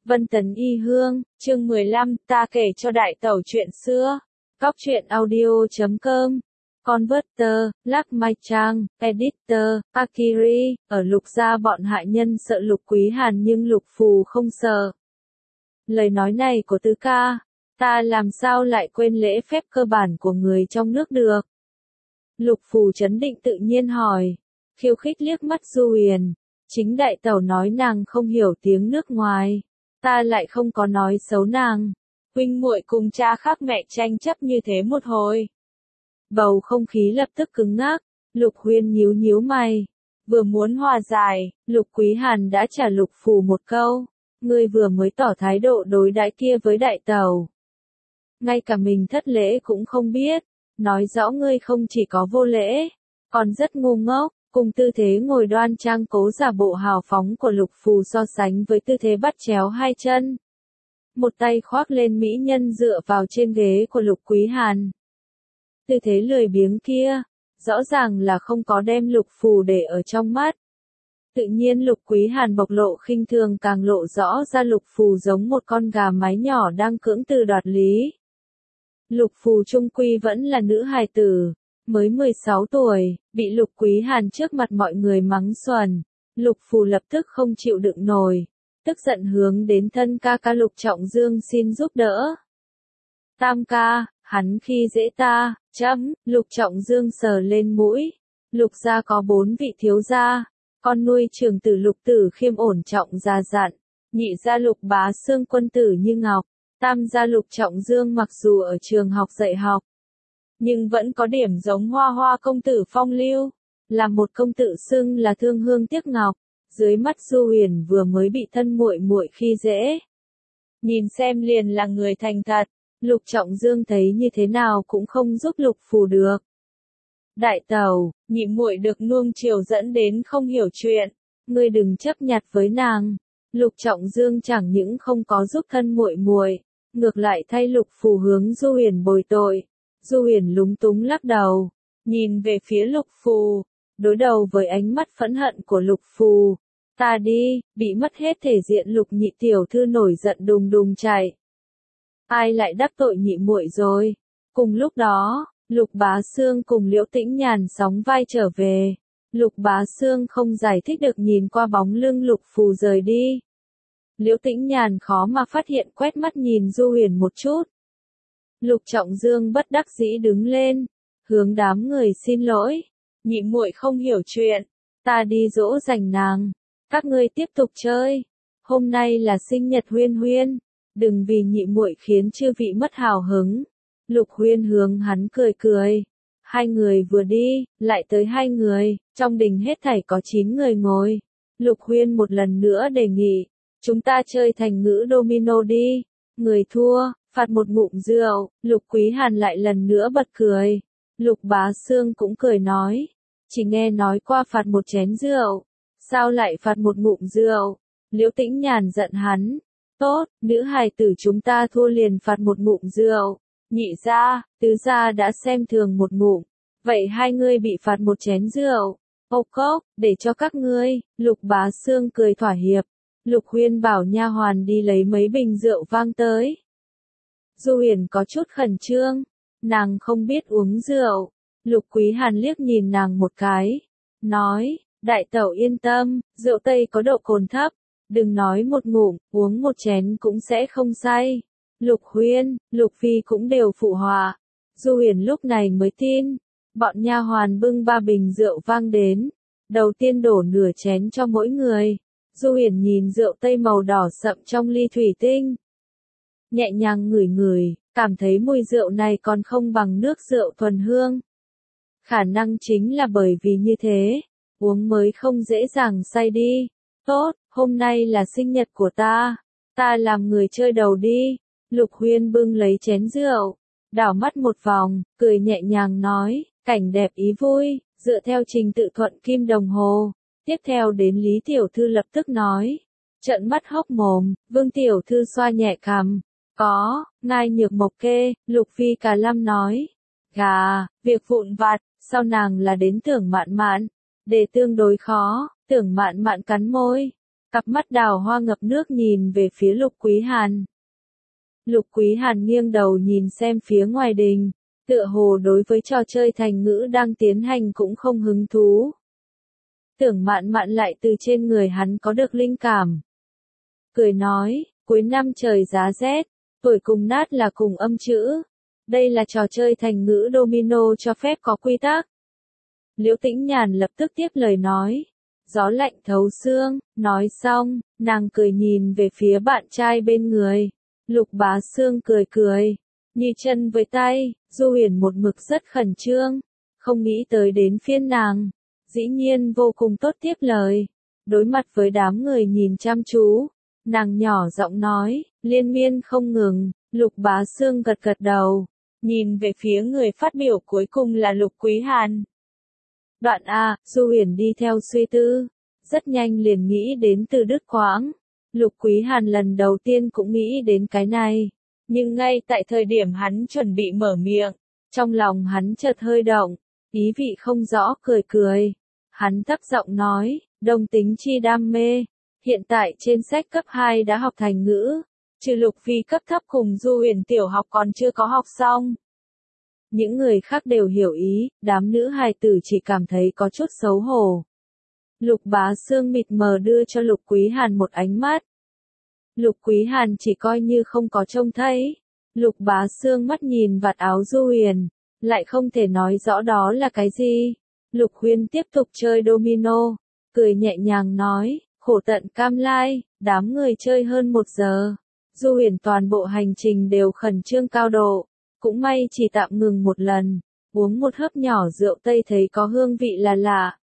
Vân Tấn Y Hương, chương 15, ta kể cho đại tẩu chuyện xưa. Cóc truyện audio.com. Converter, Lắc Mai Trang, Editor, Akiri, ở Lục gia bọn hại nhân sợ Lục Quý Hàn nhưng Lục Phù không sợ. Lời nói này của Tứ ca, ta làm sao lại quên lễ phép cơ bản của người trong nước được? Lục Phù trấn định tự nhiên hỏi, khiêu khích liếc mắt Du Huyền. Chính đại tẩu nói nàng không hiểu tiếng nước ngoài. Ta lại không có nói xấu nàng. Huynh muội cùng cha khác mẹ tranh chấp như thế một hồi. Bầu không khí lập tức cứng ngắc. Lục Huyên nhíu nhíu mày. Vừa muốn hòa giải, Lục Quý Hàn đã trả Lục Phù một câu. Ngươi vừa mới tỏ thái độ đối đãi kia với đại tẩu. Ngay cả mình thất lễ cũng không biết. Nói rõ ngươi không chỉ có vô lễ, còn rất ngu ngốc. Cùng tư thế ngồi đoan trang cố giả bộ hào phóng của Lục Phù so sánh với tư thế bắt chéo hai chân. Một tay khoác lên mỹ nhân dựa vào trên ghế của Lục Quý Hàn. Tư thế lười biếng kia, rõ ràng là không có đem Lục Phù để ở trong mắt. Tự nhiên Lục Quý Hàn bộc lộ khinh thường càng lộ rõ ra Lục Phù giống một con gà mái nhỏ đang cưỡng từ đoạt lý. Lục Phù chung quy vẫn là nữ hài tử. Mới 16 tuổi, bị Lục Quý Hàn trước mặt mọi người mắng xuẩn. Lục Phù lập tức không chịu đựng nổi. Tức giận hướng đến thân ca ca Lục Trọng Dương xin giúp đỡ. Tam ca, hắn khi dễ ta, Lục Trọng Dương sờ lên mũi. Lục gia có 4 vị thiếu gia. Con nuôi trưởng tử Lục Tử Khiêm ổn trọng già dặn. Nhị gia Lục Bá Xương quân tử như ngọc. Tam gia Lục Trọng Dương mặc dù ở trường học dạy học, nhưng vẫn có điểm giống Hoa Hoa công tử phong lưu, là một công tử xưng là thương hương tiếc ngọc. Dưới mắt Du Huyền vừa mới bị thân muội muội khi dễ, nhìn xem liền là người thành thật. Lục Trọng Dương thấy như thế nào cũng không giúp Lục Phù được. Đại tẩu, nhị muội được nuông chiều dẫn đến không hiểu chuyện, ngươi đừng chấp nhặt với nàng. Lục Trọng Dương chẳng những không có giúp thân muội muội, ngược lại thay Lục Phù hướng Du Huyền bồi tội. Du Huyền lúng túng lắc đầu, nhìn về phía Lục Phù, đối đầu với ánh mắt phẫn hận của Lục Phù. Ta đi, bị mất hết thể diện Lục nhị tiểu thư nổi giận đùng đùng chạy. Ai lại đắc tội nhị muội rồi? Cùng lúc đó, Lục Bá Xương cùng Liễu Tĩnh Nhàn sóng vai trở về. Lục Bá Xương không giải thích được nhìn qua bóng lưng Lục Phù rời đi. Liễu Tĩnh Nhàn khó mà phát hiện quét mắt nhìn Du Huyền một chút. Lục Trọng Dương bất đắc dĩ đứng lên, hướng đám người xin lỗi. Nhị muội không hiểu chuyện, ta đi dỗ dành nàng. Các ngươi tiếp tục chơi. Hôm nay là sinh nhật Huyên Huyên, đừng vì nhị muội khiến chư vị mất hào hứng. Lục Huyên hướng hắn cười cười. Hai người vừa đi, lại tới hai người, trong đình hết thảy có 9 người ngồi. Lục Huyên một lần nữa đề nghị, chúng ta chơi thành ngữ domino đi. Người thua, phạt một ngụm rượu. Lục Quý Hàn lại lần nữa bật cười. Lục Bá Xương cũng cười nói, chỉ nghe nói qua phạt một chén rượu, sao lại phạt một ngụm rượu? Liễu Tĩnh Nhàn giận hắn, tốt, nữ hài tử chúng ta thua liền phạt một ngụm rượu. Nhị gia, tứ gia đã xem thường một ngụm, vậy hai ngươi bị phạt một chén rượu. Ốc cốc, để cho các ngươi. Lục Bá Xương cười thỏa hiệp. Lục Huyên bảo nha hoàn đi lấy mấy bình rượu vang tới. Du Huyền có chút khẩn trương, nàng không biết uống rượu. Lục Quý Hàn liếc nhìn nàng một cái, nói, đại tẩu yên tâm, rượu Tây có độ cồn thấp, đừng nói một ngụm, uống một chén cũng sẽ không say. Lục Huyên, Lục Phi cũng đều phụ họa. Du Huyền lúc này mới tin. Bọn nha hoàn bưng 3 bình rượu vang đến, đầu tiên đổ nửa chén cho mỗi người. Du Huyền nhìn rượu Tây màu đỏ sậm trong ly thủy tinh, nhẹ nhàng ngửi ngửi, cảm thấy mùi rượu này còn không bằng nước rượu thuần hương. Khả năng chính là bởi vì như thế, uống mới không dễ dàng say đi. Tốt, hôm nay là sinh nhật của ta làm người chơi đầu đi. Lục Huyên bưng lấy chén rượu, đảo mắt một vòng, cười nhẹ nhàng nói, cảnh đẹp ý vui, dựa theo trình tự thuận kim đồng hồ. Tiếp theo đến Lý Tiểu Thư lập tức nói, trợn mắt hốc mồm. Vương Tiểu Thư xoa nhẹ cằm, có, ngai nhược mộc kê. Lục Phi Cà Lâm nói, gà, việc vụn vặt. Sau nàng là đến Tưởng Mạn Mạn, đề tương đối khó. Tưởng Mạn Mạn cắn môi, Cặp mắt đào hoa ngập nước nhìn về phía Lục Quý Hàn. Lục Quý Hàn nghiêng đầu nhìn xem phía ngoài đình, tựa hồ đối với trò chơi thành ngữ đang tiến hành cũng không hứng thú. Tưởng Mạn Mạn lại từ trên người hắn có được linh cảm. Cười nói, cuối năm trời giá rét, tuổi cùng nát là cùng âm chữ. Đây là trò chơi thành ngữ domino cho phép có quy tắc. Liễu Tĩnh Nhàn lập tức tiếp lời nói. Gió lạnh thấu xương, nói xong, nàng cười nhìn về phía bạn trai bên người. Lục Bá Xương cười cười, như chân với tay, Du Huyền một mực rất khẩn trương, không nghĩ tới đến phiên nàng. Dĩ nhiên vô cùng tốt tiếp lời. Đối mặt với đám người nhìn chăm chú, nàng nhỏ giọng nói, liên miên không ngừng. Lục Bá Xương gật gật đầu, nhìn về phía người phát biểu cuối cùng là Lục Quý Hàn. Đoạn A, Du Huyền đi theo suy tư, rất nhanh liền nghĩ đến từ đứt quãng. Lục Quý Hàn lần đầu tiên cũng nghĩ đến cái này, nhưng ngay tại thời điểm hắn chuẩn bị mở miệng, trong lòng hắn chợt hơi động, ý vị không rõ cười cười. Hắn thấp giọng nói, đồng tính chi đam mê, hiện tại trên sách cấp 2 đã học thành ngữ, trừ Lục Phi cấp thấp cùng Du Huyền tiểu học còn chưa có học xong. Những người khác đều hiểu ý, đám nữ hài tử chỉ cảm thấy có chút xấu hổ. Lục Bá Xương mịt mờ đưa cho Lục Quý Hàn một ánh mắt. Lục Quý Hàn chỉ coi như không có trông thấy. Lục Bá Xương mắt nhìn vạt áo Du Huyền, lại không thể nói rõ đó là cái gì. Lục Huyên tiếp tục chơi domino, cười nhẹ nhàng nói, khổ tận cam lai, đám người chơi hơn 1 giờ. Du Huyền toàn bộ hành trình đều khẩn trương cao độ, cũng may chỉ tạm ngừng một lần, uống một hớp nhỏ rượu Tây thấy có hương vị là lạ.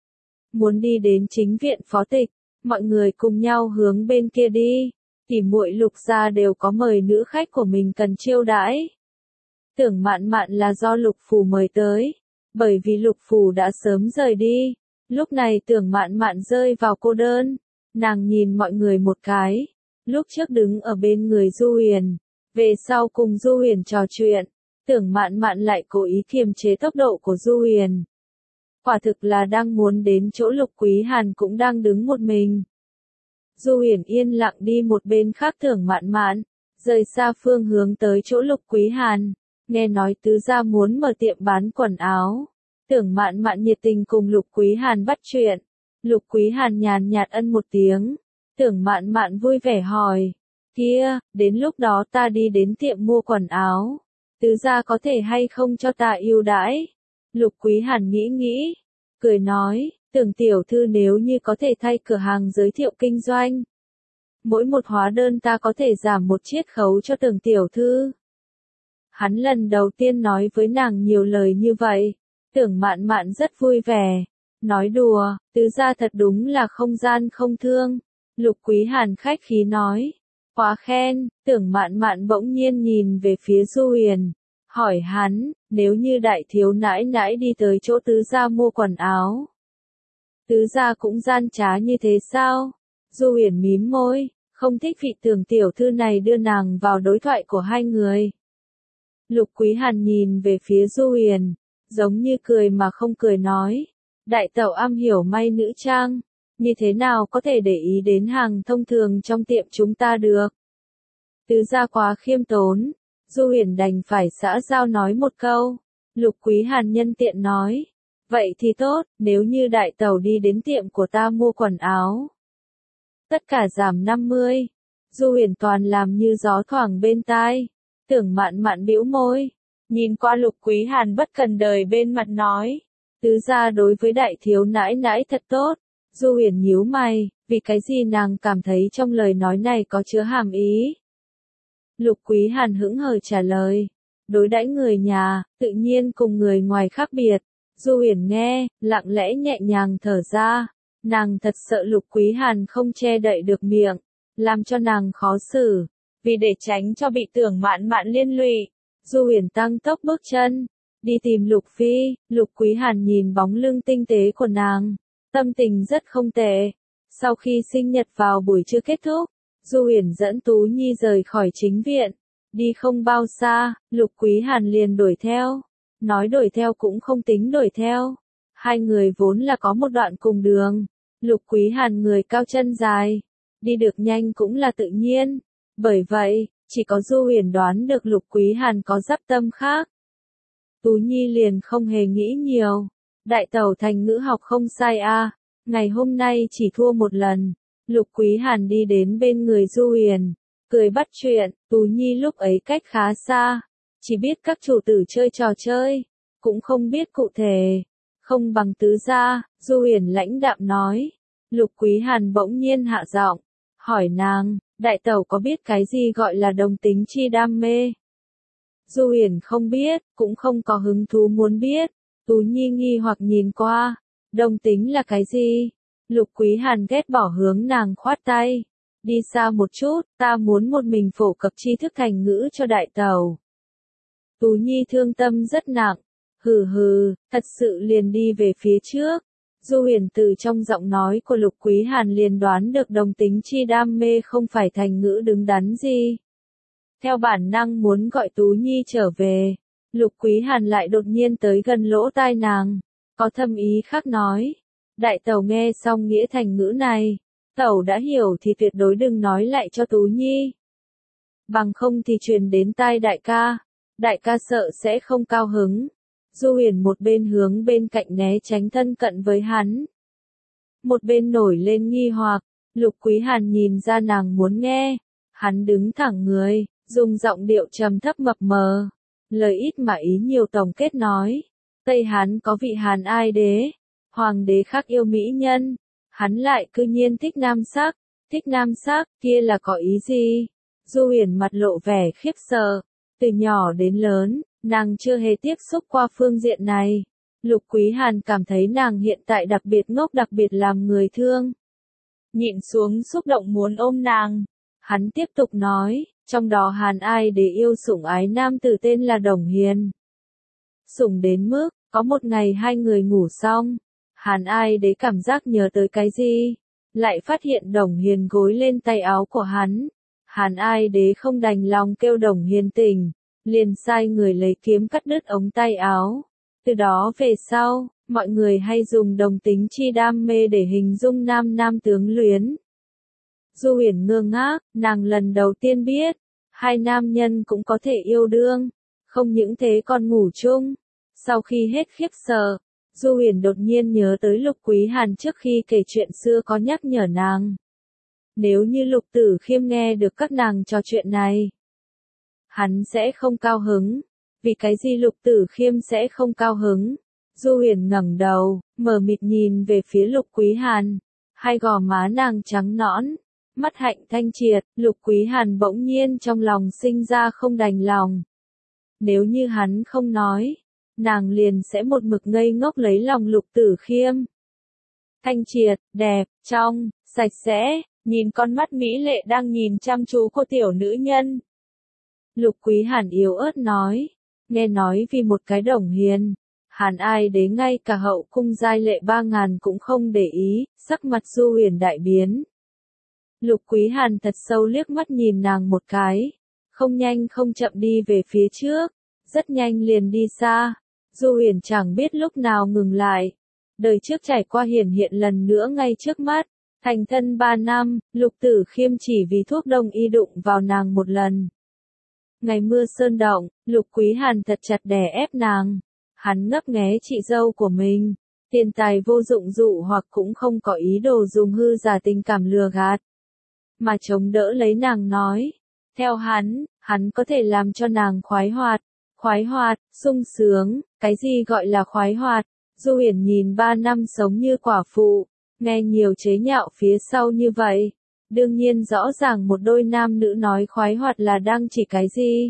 Muốn đi đến chính viện phó tịch, mọi người cùng nhau hướng bên kia đi, tỉ muội Lục gia đều có mời nữ khách của mình cần chiêu đãi. Tưởng Mạn Mạn là do Lục Phủ mời tới, bởi vì Lục Phủ đã sớm rời đi, lúc này Tưởng Mạn Mạn rơi vào cô đơn, nàng nhìn mọi người một cái, lúc trước đứng ở bên người Du Huyền, về sau cùng Du Huyền trò chuyện, Tưởng Mạn Mạn lại cố ý kiềm chế tốc độ của Du Huyền. Quả thực là đang muốn đến chỗ Lục Quý Hàn cũng đang đứng một mình. Du Huyền yên lặng đi một bên khác Tưởng Mạn Mạn, rời xa phương hướng tới chỗ Lục Quý Hàn, nghe nói tứ gia muốn mở tiệm bán quần áo. Tưởng Mạn Mạn nhiệt tình cùng Lục Quý Hàn bắt chuyện. Lục Quý Hàn nhàn nhạt ân một tiếng. Tưởng Mạn Mạn vui vẻ hỏi, kia, đến lúc đó ta đi đến tiệm mua quần áo, tứ gia có thể hay không cho ta ưu đãi? Lục Quý Hàn nghĩ nghĩ, cười nói, Tưởng tiểu thư nếu như có thể thay cửa hàng giới thiệu kinh doanh, mỗi một hóa đơn ta có thể giảm một chiết khấu cho Tưởng tiểu thư. Hắn lần đầu tiên nói với nàng nhiều lời như vậy, Tưởng Mạn Mạn rất vui vẻ, nói đùa, tứ gia thật đúng là không gian không thương. Lục Quý Hàn khách khí nói, quá khen. Tưởng Mạn Mạn bỗng nhiên nhìn về phía Du Huyền, hỏi hắn, nếu như đại thiếu nãi nãi đi tới chỗ tứ gia mua quần áo, tứ gia cũng gian trá như thế sao? Du Huyền mím môi, không thích vị Tưởng tiểu thư này đưa nàng vào đối thoại của hai người. Lục Quý Hàn nhìn về phía Du Huyền, giống như cười mà không cười nói, đại tẩu am hiểu may nữ trang, như thế nào có thể để ý đến hàng thông thường trong tiệm chúng ta được? Tứ gia quá khiêm tốn. Du Huyền đành phải xã giao nói một câu. Lục Quý Hàn nhân tiện nói, vậy thì tốt, nếu như đại tẩu đi đến tiệm của ta mua quần áo, tất cả giảm 50. Du Huyền toàn làm như gió thoảng bên tai. Tưởng Mạn Mạn bĩu môi, nhìn qua Lục Quý Hàn bất cần đời bên mặt nói, tứ gia đối với đại thiếu nãi nãi thật tốt. Du Huyền nhíu mày, vì cái gì nàng cảm thấy trong lời nói này có chứa hàm ý. Lục Quý Hàn hững hờ trả lời, đối đãi người nhà, tự nhiên cùng người ngoài khác biệt. Du Huyền nghe, lặng lẽ nhẹ nhàng thở ra, nàng thật sợ Lục Quý Hàn không che đậy được miệng, làm cho nàng khó xử. Vì để tránh cho bị Tưởng Mạn Mạn liên lụy, Du Huyền tăng tốc bước chân, đi tìm Lục Phi. Lục Quý Hàn nhìn bóng lưng tinh tế của nàng, tâm tình rất không tệ. Sau khi sinh nhật vào buổi trưa kết thúc, Du Huyền dẫn Tú Nhi rời khỏi chính viện, đi không bao xa, Lục Quý Hàn liền đuổi theo. Nói đuổi theo cũng không tính đuổi theo, hai người vốn là có một đoạn cùng đường. Lục Quý Hàn người cao chân dài, đi được nhanh cũng là tự nhiên. Bởi vậy, chỉ có Du Huyền đoán được Lục Quý Hàn có dắp tâm khác. Tú Nhi liền không hề nghĩ nhiều. Đại tẩu thành ngữ học không sai a, ngày hôm nay chỉ thua một lần. Lục Quý Hàn đi đến bên người Du Huyền, cười bắt chuyện. Tú Nhi lúc ấy cách khá xa, chỉ biết các chủ tử chơi trò chơi, cũng không biết cụ thể. Không bằng tứ gia, Du Huyền lãnh đạm nói. Lục Quý Hàn bỗng nhiên hạ giọng, hỏi nàng, đại tẩu có biết cái gì gọi là đồng tính chi đam mê? Du Huyền không biết, cũng không có hứng thú muốn biết. Tú Nhi nghi hoặc nhìn qua, đồng tính là cái gì? Lục Quý Hàn ghét bỏ hướng nàng khoát tay. Đi xa một chút, ta muốn một mình phổ cập tri thức thành ngữ cho đại tẩu. Tú Nhi thương tâm rất nặng. Hừ hừ, thật sự liền đi về phía trước. Du Huyền từ trong giọng nói của Lục Quý Hàn liền đoán được đồng tính chi đam mê không phải thành ngữ đứng đắn gì. Theo bản năng muốn gọi Tú Nhi trở về, Lục Quý Hàn lại đột nhiên tới gần lỗ tai nàng, có thâm ý khác nói. Đại tẩu nghe xong nghĩa thành ngữ này, tẩu đã hiểu thì tuyệt đối đừng nói lại cho Tú Nhi. Bằng không thì truyền đến tai đại ca sợ sẽ không cao hứng. Du Huyền một bên hướng bên cạnh né tránh thân cận với hắn, một bên nổi lên nghi hoặc. Lục Quý Hàn nhìn ra nàng muốn nghe, hắn đứng thẳng người, dùng giọng điệu trầm thấp mập mờ, lời ít mà ý nhiều tổng kết nói. Tây Hán có vị Hàn Ai đế, hoàng đế khác yêu mỹ nhân, hắn lại cư nhiên thích nam sắc, kia là có ý gì? Du Huyền mặt lộ vẻ khiếp sợ, từ nhỏ đến lớn, nàng chưa hề tiếp xúc qua phương diện này. Lục Quý Hàn cảm thấy nàng hiện tại đặc biệt ngốc, đặc biệt làm người thương. Nhịn xuống xúc động muốn ôm nàng. Hắn tiếp tục nói, trong đó Hàn Ai đế yêu sủng ái nam tử tên là Đồng Hiền. Sủng đến mức, có một ngày hai người ngủ xong, Hàn Ai đế cảm giác nhớ tới cái gì, lại phát hiện Đồng Hiền gối lên tay áo của hắn. Hàn Ai đế không đành lòng kêu Đồng Hiền tỉnh, liền sai người lấy kiếm cắt đứt ống tay áo. Từ đó về sau, mọi người hay dùng đồng tính chi đam mê để hình dung nam tướng luyến. Du Huyền ngơ ngác, nàng lần đầu tiên biết, hai nam nhân cũng có thể yêu đương, không những thế còn ngủ chung. Sau khi hết khiếp sợ, Du Huyền đột nhiên nhớ tới Lục Quý Hàn trước khi kể chuyện xưa có nhắc nhở nàng. Nếu như Lục Tử Khiêm nghe được các nàng trò chuyện này, hắn sẽ không cao hứng. Vì cái gì Lục Tử Khiêm sẽ không cao hứng? Du Huyền ngẩng đầu, mờ mịt nhìn về phía Lục Quý Hàn. Hai gò má nàng trắng nõn, mắt hạnh thanh triệt. Lục Quý Hàn bỗng nhiên trong lòng sinh ra không đành lòng. Nếu như hắn không nói, nàng liền sẽ một mực ngây ngốc lấy lòng Lục Tử Khiêm. Thanh triệt, đẹp, trong, sạch sẽ, nhìn con mắt mỹ lệ đang nhìn chăm chú của tiểu nữ nhân. Lục Quý Hàn yếu ớt nói, nghe nói vì một cái Đồng Hiền, Hàn Ai đế ngay cả hậu cung giai lệ 3000 cũng không để ý, sắc mặt Du Huyền đại biến. Lục Quý Hàn thật sâu liếc mắt nhìn nàng một cái, không nhanh không chậm đi về phía trước, rất nhanh liền đi xa. Du Huyền chẳng biết lúc nào ngừng lại, đời trước trải qua hiển hiện lần nữa ngay trước mắt. Thành thân 3 năm, Lục Tử Khiêm chỉ vì thuốc đông y đụng vào nàng một lần. Ngày mưa sơn động, Lục Quý Hàn thật chặt đè ép nàng. Hắn ngấp nghé chị dâu của mình, tiền tài vô dụng dụ hoặc cũng không có ý đồ dùng hư giả tình cảm lừa gạt, mà chống đỡ lấy nàng nói. Theo hắn có thể làm cho nàng khoái hoạt, sung sướng. Cái gì gọi là khoái hoạt? Du Huyền nhìn 3 năm sống như quả phụ, nghe nhiều chế nhạo phía sau như vậy. Đương nhiên rõ ràng một đôi nam nữ nói khoái hoạt là đang chỉ cái gì.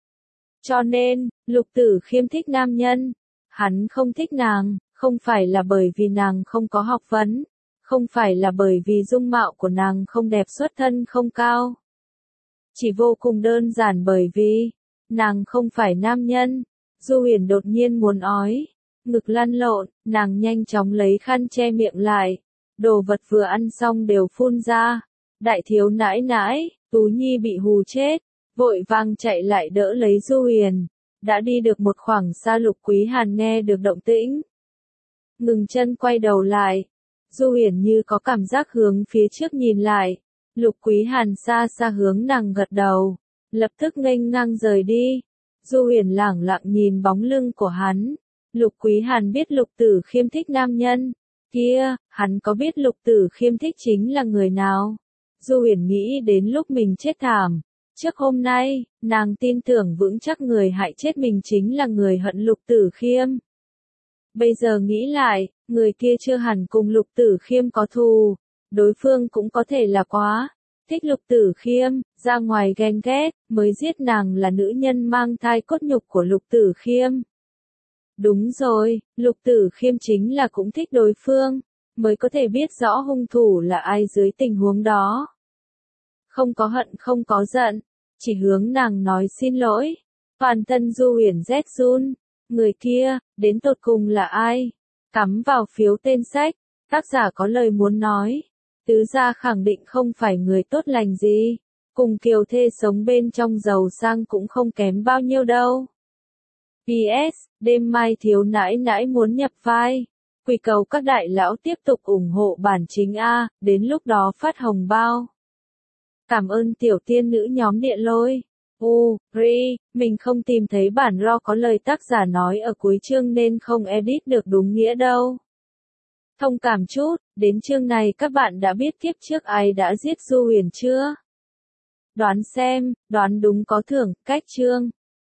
Cho nên, Lục Tử Khiêm thích nam nhân. Hắn không thích nàng, không phải là bởi vì nàng không có học vấn, không phải là bởi vì dung mạo của nàng không đẹp, xuất thân không cao. Chỉ vô cùng đơn giản bởi vì, nàng không phải nam nhân. Du Huyền đột nhiên muốn ói, ngực lăn lộn, nàng nhanh chóng lấy khăn che miệng lại. Đồ vật vừa ăn xong đều phun ra. Đại thiếu nãi nãi, Tú Nhi bị hù chết, vội vàng chạy lại đỡ lấy Du Huyền. Đã đi được một khoảng xa, Lục Quý Hàn nghe được động tĩnh, ngừng chân quay đầu lại. Du Huyền như có cảm giác hướng phía trước nhìn lại. Lục Quý Hàn xa xa hướng nàng gật đầu, lập tức nghênh ngang rời đi. Du Huyền lẳng lặng nhìn bóng lưng của hắn. Lục Quý Hàn biết Lục Tử Khiêm thích nam nhân. Kia, hắn có biết Lục Tử Khiêm thích chính là người nào? Du Huyền nghĩ đến lúc mình chết thảm. Trước hôm nay, nàng tin tưởng vững chắc người hại chết mình chính là người hận Lục Tử Khiêm. Bây giờ nghĩ lại, người kia chưa hẳn cùng Lục Tử Khiêm có thù. Đối phương cũng có thể là quá thích Lục Tử Khiêm, ra ngoài ghen ghét, mới giết nàng là nữ nhân mang thai cốt nhục của Lục Tử Khiêm. Đúng rồi, Lục Tử Khiêm chính là cũng thích đối phương, mới có thể biết rõ hung thủ là ai dưới tình huống đó. Không có hận không có giận, chỉ hướng nàng nói xin lỗi. Toàn thân Du Huyền rét run, người kia, đến tột cùng là ai? Cắm vào phiếu tên sách, tác giả có lời muốn nói. Tứ gia khẳng định không phải người tốt lành gì, cùng Kiều Thê sống bên trong giàu sang cũng không kém bao nhiêu đâu. PS, đêm mai thiếu nãi nãi muốn nhập vai. Quỳ cầu các đại lão tiếp tục ủng hộ bản chính A, đến lúc đó phát hồng bao. Cảm ơn tiểu tiên nữ nhóm Địa Lôi. Mình không tìm thấy bản RAW có lời tác giả nói ở cuối chương nên không edit được đúng nghĩa đâu. Thông cảm chút, đến chương này các bạn đã biết kiếp trước ai đã giết Du Huyền chưa? Đoán xem, đoán đúng có thưởng, cách chương.